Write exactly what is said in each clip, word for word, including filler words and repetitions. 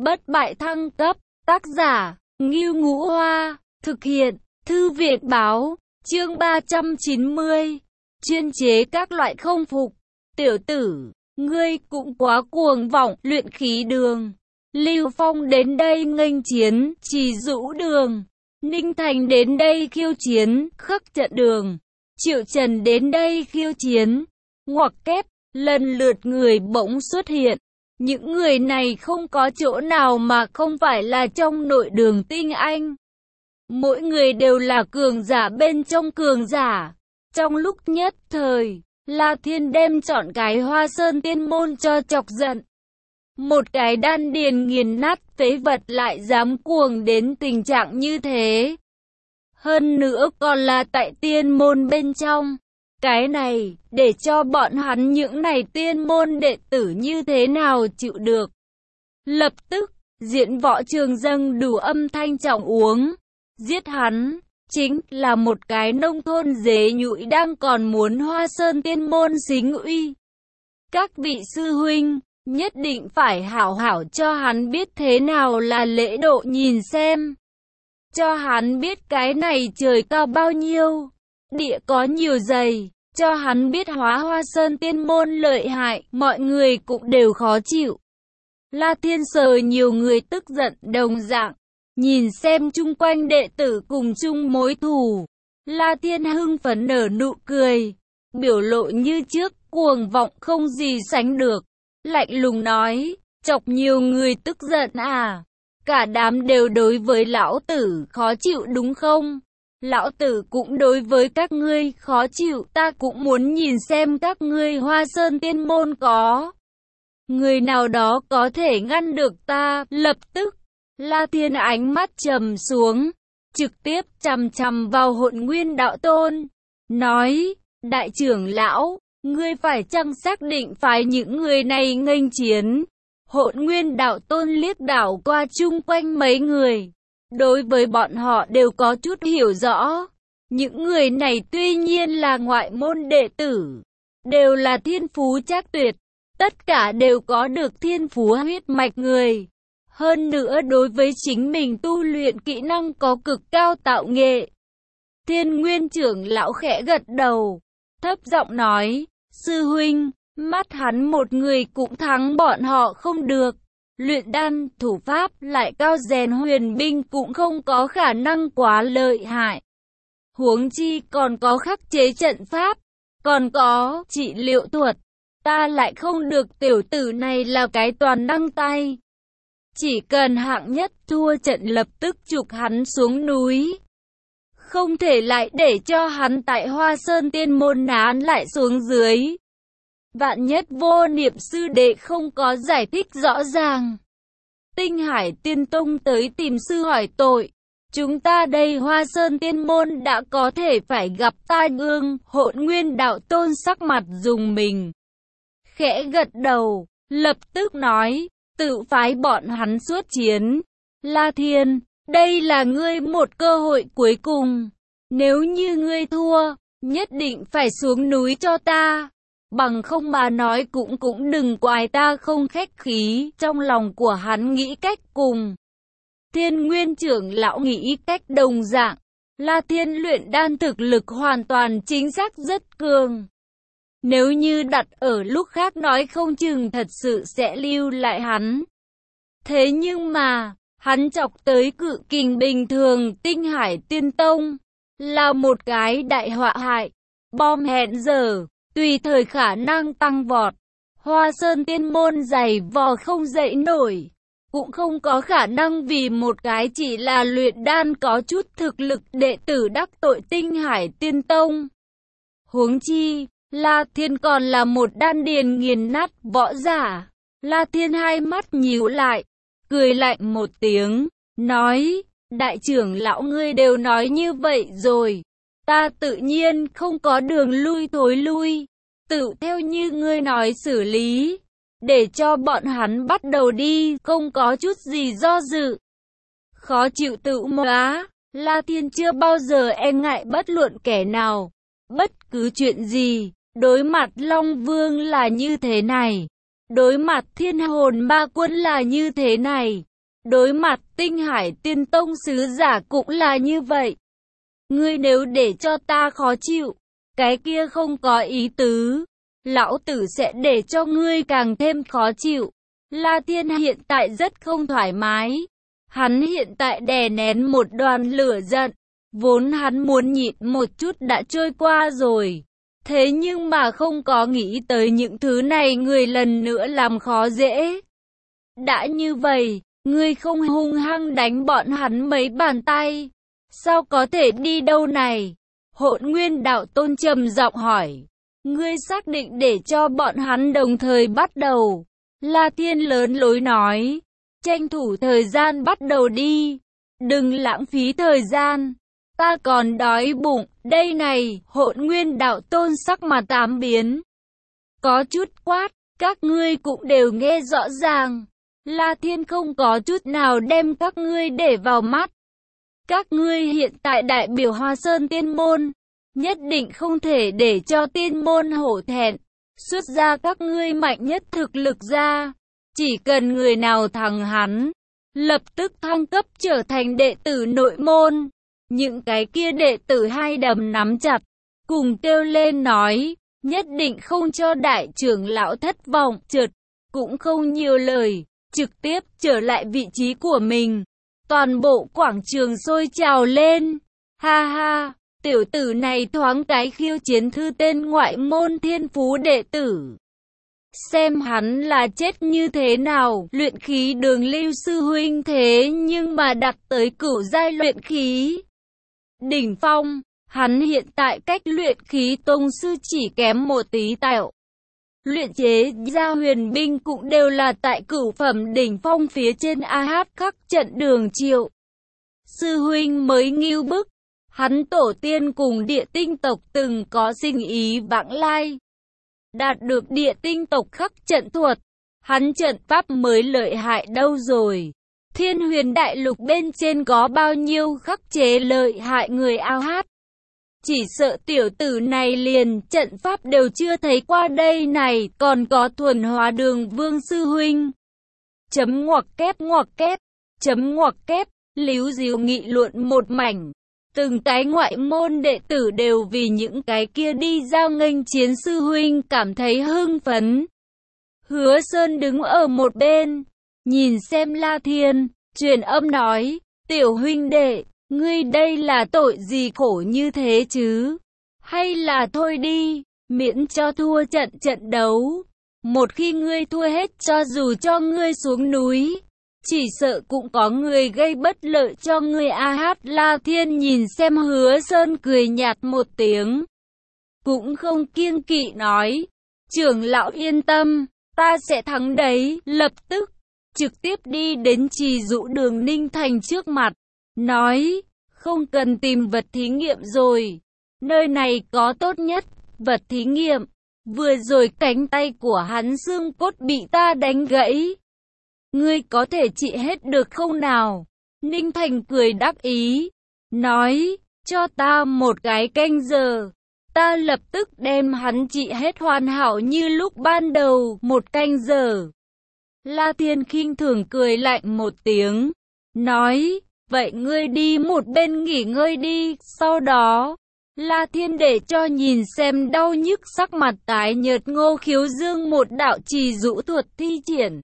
Bất bại thăng cấp, tác giả, Ngưu Ngũ Hoa, thực hiện, Thư viện báo, chương ba trăm chín mươi, chuyên chế các loại không phục. Tiểu tử, ngươi cũng quá cuồng vọng. Luyện khí đường, Lưu Phong đến đây nghênh chiến, Trì Dũ đường, Ninh Thành đến đây khiêu chiến, Khắc Trận đường, Triệu Trần đến đây khiêu chiến, ngoặc kép. Lần lượt người bỗng xuất hiện. Những người này không có chỗ nào mà không phải là trong nội đường tinh anh. Mỗi người đều là cường giả bên trong cường giả. Trong lúc nhất thời, La Thiên đem chọn cái Hoa Sơn Tiên Môn cho chọc giận. Một cái đan điền nghiền nát phế vật lại dám cuồng đến tình trạng như thế. Hơn nữa còn là tại tiên môn bên trong. Cái này, để cho bọn hắn những này tiên môn đệ tử như thế nào chịu được. Lập tức, Diễn Võ Trường dâng đủ âm thanh trọng uống. Giết hắn, chính là một cái nông thôn dế nhụy đang còn muốn Hoa Sơn Tiên Môn xính uy. Các vị sư huynh, nhất định phải hảo hảo cho hắn biết thế nào là lễ độ, nhìn xem. Cho hắn biết cái này trời cao bao nhiêu, địa có nhiều dày. Cho hắn biết hóa Hoa Sơn Tiên Môn lợi hại, mọi người cũng đều khó chịu. La Thiên sờ nhiều người tức giận đồng dạng, nhìn xem chung quanh đệ tử cùng chung mối thù. La Thiên hưng phấn nở nụ cười, biểu lộ như trước, cuồng vọng không gì sánh được. Lạnh lùng nói, chọc nhiều người tức giận à, cả đám đều đối với lão tử khó chịu đúng không? Lão tử cũng đối với các ngươi khó chịu, ta cũng muốn nhìn xem các ngươi Hoa Sơn Tiên Môn có người nào đó có thể ngăn được ta. Lập tức, La Thiên ánh mắt trầm xuống, trực tiếp chằm chằm vào Hỗn Nguyên Đạo Tôn, nói, đại trưởng lão, ngươi phải chăng xác định phải những người này nghênh chiến? Hỗn Nguyên Đạo Tôn liếc đảo qua chung quanh mấy người. Đối với bọn họ đều có chút hiểu rõ. Những người này tuy nhiên là ngoại môn đệ tử, đều là thiên phú trác tuyệt, tất cả đều có được thiên phú huyết mạch người. Hơn nữa đối với chính mình tu luyện kỹ năng có cực cao tạo nghệ. Thiên Nguyên trưởng lão khẽ gật đầu, thấp giọng nói, sư huynh, mắt hắn một người cũng thắng bọn họ không được. Luyện đan, thủ pháp lại cao, rèn huyền binh cũng không có khả năng quá lợi hại. Huống chi còn có khắc chế trận pháp, còn có trị liệu thuật. Ta lại không được, tiểu tử này là cái toàn năng tay. Chỉ cần hạng nhất thua trận lập tức trục hắn xuống núi. Không thể lại để cho hắn tại Hoa Sơn Tiên Môn nán lại xuống dưới. Vạn nhất Vô Niệm sư đệ không có giải thích rõ ràng. Tinh Hải Tiên Tông tới tìm sư hỏi tội. Chúng ta đây Hoa Sơn Tiên Môn đã có thể phải gặp tai ương. Hỗn Nguyên Đạo Tôn sắc mặt rùng mình, khẽ gật đầu, lập tức nói, tự phái bọn hắn xuất chiến. La Thiên, đây là ngươi một cơ hội cuối cùng. Nếu như ngươi thua, nhất định phải xuống núi cho ta. Bằng không mà nói cũng cũng đừng quái ta không khách khí. Trong lòng của hắn nghĩ cách cùng Thiên Nguyên trưởng lão nghĩ cách đồng dạng. La Thiên luyện đan thực lực hoàn toàn chính xác rất cường. Nếu như đặt ở lúc khác nói không chừng thật sự sẽ lưu lại hắn. Thế nhưng mà, hắn chọc tới cự kình bình thường Tinh Hải Tiên Tông, là một cái đại họa hại. Bom hẹn giờ, tùy thời khả năng tăng vọt. Hoa Sơn Tiên Môn dày vò không dậy nổi, cũng không có khả năng vì một cái chỉ là luyện đan có chút thực lực đệ tử đắc tội Tinh Hải Tiên Tông. Huống chi, La Thiên còn là một đan điền nghiền nát võ giả. La Thiên hai mắt nhíu lại, cười lạnh một tiếng, nói, đại trưởng lão ngươi đều nói như vậy rồi. Ta tự nhiên không có đường lui thối lui, tự theo như ngươi nói xử lý, để cho bọn hắn bắt đầu đi, không có chút gì do dự. Khó chịu tự móa, La Thiên chưa bao giờ e ngại bất luận kẻ nào, bất cứ chuyện gì. Đối mặt Long Vương là như thế này, đối mặt Thiên Hồn Ma Quân là như thế này, Đối mặt Tinh Hải Tiên Tông sứ giả cũng là như vậy. Ngươi nếu để cho ta khó chịu, cái kia không có ý tứ. Lão tử sẽ để cho ngươi càng thêm khó chịu. La Thiên hiện tại rất không thoải mái. Hắn hiện tại đè nén một đoàn lửa giận. Vốn hắn muốn nhịn một chút đã trôi qua rồi. Thế nhưng mà không có nghĩ tới những thứ này người lần nữa làm khó dễ. Đã như vậy, ngươi không hung hăng đánh bọn hắn mấy bàn tay, sao có thể đi đâu này? Hỗn Nguyên Đạo Tôn trầm giọng hỏi. Ngươi xác định để cho bọn hắn đồng thời bắt đầu. La Thiên lớn lối nói. Tranh thủ thời gian bắt đầu đi. Đừng lãng phí thời gian. Ta còn đói bụng. Đây này, Hỗn Nguyên Đạo Tôn sắc mặt tám biến. Có chút quát, các ngươi cũng đều nghe rõ ràng. La Thiên không có chút nào đem các ngươi để vào mắt. Các ngươi hiện tại đại biểu Hoa Sơn Tiên Môn. Nhất định không thể để cho Tiên Môn hổ thẹn. Xuất ra các ngươi mạnh nhất thực lực ra. Chỉ cần người nào thắng hắn, lập tức thăng cấp trở thành đệ tử nội môn. Những cái kia đệ tử hai đầm nắm chặt, cùng kêu lên nói, nhất định không cho đại trưởng lão thất vọng, chợt cũng không nhiều lời, trực tiếp trở lại vị trí của mình. Toàn bộ quảng trường sôi trào lên. Ha ha, tiểu tử này thoáng cái khiêu chiến thư tên ngoại môn thiên phú đệ tử. Xem hắn là chết như thế nào, luyện khí đường Lưu sư huynh thế nhưng mà đặt tới cửu giai luyện khí đỉnh phong, hắn hiện tại cách luyện khí tông sư chỉ kém một tí tẹo. Luyện chế ra huyền binh cũng đều là tại cửu phẩm đỉnh phong phía trên a hát khắc trận Đường Triệu. Sư huynh mới nghiêu bức, hắn tổ tiên cùng địa tinh tộc từng có sinh ý vãng lai. Đạt được địa tinh tộc khắc trận thuật, hắn trận pháp mới lợi hại đâu rồi. Thiên huyền đại lục bên trên có bao nhiêu khắc chế lợi hại người ao hát. Chỉ sợ tiểu tử này liền trận pháp đều chưa thấy qua đây này, còn có thuần hóa đường vương sư huynh. Chấm ngoặc kép ngoặc kép, chấm ngoặc kép, líu díu nghị luận một mảnh. Từng cái ngoại môn đệ tử đều vì những cái kia đi giao nghênh chiến sư huynh cảm thấy hưng phấn. Hứa Sơn đứng ở một bên, nhìn xem La Thiên, truyền âm nói, tiểu huynh đệ, ngươi đây là tội gì khổ như thế chứ? Hay là thôi đi, miễn cho thua trận trận đấu. Một khi ngươi thua hết cho dù cho ngươi xuống núi, chỉ sợ cũng có người gây bất lợi cho ngươi a hát. La Thiên nhìn xem Hứa Sơn cười nhạt một tiếng. Cũng không kiêng kỵ nói, trưởng lão yên tâm, ta sẽ thắng đấy. Lập tức, trực tiếp đi đến Trì Dụ Đường Ninh Thành trước mặt, nói, không cần tìm vật thí nghiệm rồi, nơi này có tốt nhất, vật thí nghiệm. Vừa rồi cánh tay của hắn xương cốt bị ta đánh gãy. Ngươi có thể trị hết được không nào? Ninh Thành cười đắc ý, nói, cho ta một cái canh giờ, ta lập tức đem hắn trị hết hoàn hảo như lúc ban đầu, một canh giờ. La Thiên khinh thường cười lạnh một tiếng, nói, vậy ngươi đi một bên nghỉ ngơi đi. Sau đó, La Thiên để cho nhìn xem đau nhức sắc mặt tái nhợt Ngô Khiếu Dương một đạo trì dụ thuật thi triển.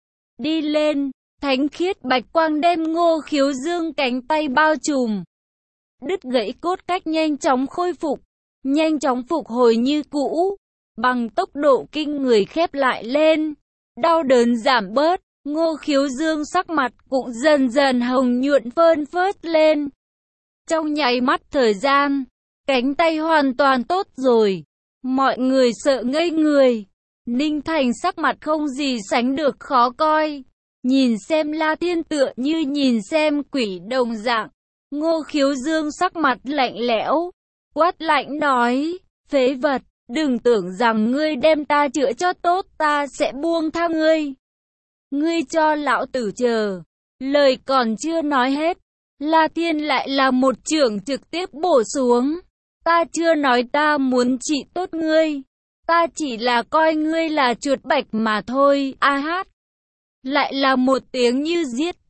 Đi lên, thánh khiết bạch quang đem Ngô Khiếu Dương cánh tay bao trùm. Đứt gãy cốt cách nhanh chóng khôi phục, nhanh chóng phục hồi như cũ, bằng tốc độ kinh người khép lại lên. Đau đớn giảm bớt, Ngô Khiếu Dương sắc mặt cũng dần dần hồng nhuận phơn phớt lên. Trong nháy mắt thời gian, cánh tay hoàn toàn tốt rồi. Mọi người sợ ngây người. Ninh Thành sắc mặt không gì sánh được khó coi. Nhìn xem La Thiên tựa như nhìn xem quỷ đồng dạng. Ngô Khiếu Dương sắc mặt lạnh lẽo, quát lạnh nói, phế vật, đừng tưởng rằng ngươi đem ta chữa cho tốt ta sẽ buông tha ngươi. Ngươi cho lão tử chờ. Lời còn chưa nói hết, La Thiên lại là một chưởng trực tiếp bổ xuống. Ta chưa nói ta muốn trị tốt ngươi, ta chỉ là coi ngươi là chuột bạch mà thôi. A hát, lại là một tiếng như giết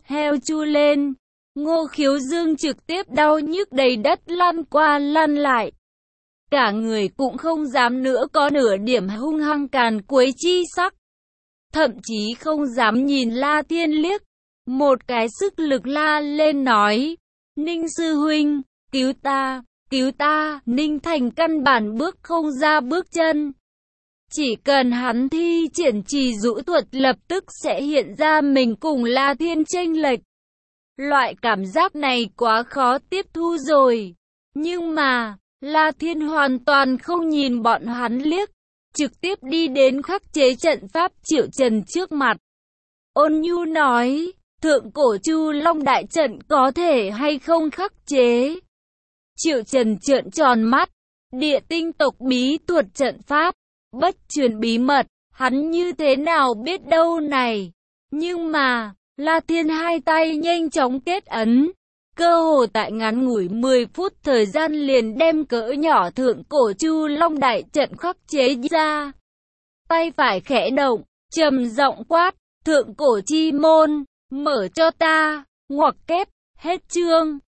heo chu lên. Ngô Khiếu Dương trực tiếp đau nhức đầy đất lăn qua lăn lại. Cả người cũng không dám nữa có nửa điểm hung hăng càn quấy chi sắc. Thậm chí không dám nhìn La Thiên liếc. Một cái sức lực la lên nói, Ninh sư huynh, cứu ta, cứu ta. Ninh Thành căn bản bước không ra bước chân. Chỉ cần hắn thi triển trì dụ thuật lập tức sẽ hiện ra mình cùng La Thiên chênh lệch. Loại cảm giác này quá khó tiếp thu rồi. Nhưng mà, La Thiên hoàn toàn không nhìn bọn hắn liếc, trực tiếp đi đến khắc chế trận pháp Triệu Trần trước mặt. Ôn nhu nói, thượng cổ Chu Long đại trận có thể hay không khắc chế? Triệu Trần trợn tròn mắt, địa tinh tộc bí thuật trận pháp, bất truyền bí mật, hắn như thế nào biết đâu này. Nhưng mà, La Thiên hai tay nhanh chóng kết ấn, cơ hồ tại ngắn ngủi mười phút thời gian liền đem cỡ nhỏ thượng cổ Chu Long đại trận khắc chế ra. Tay phải khẽ động, trầm giọng quát, thượng cổ chi môn, mở cho ta, ngoặc kép, hết chương.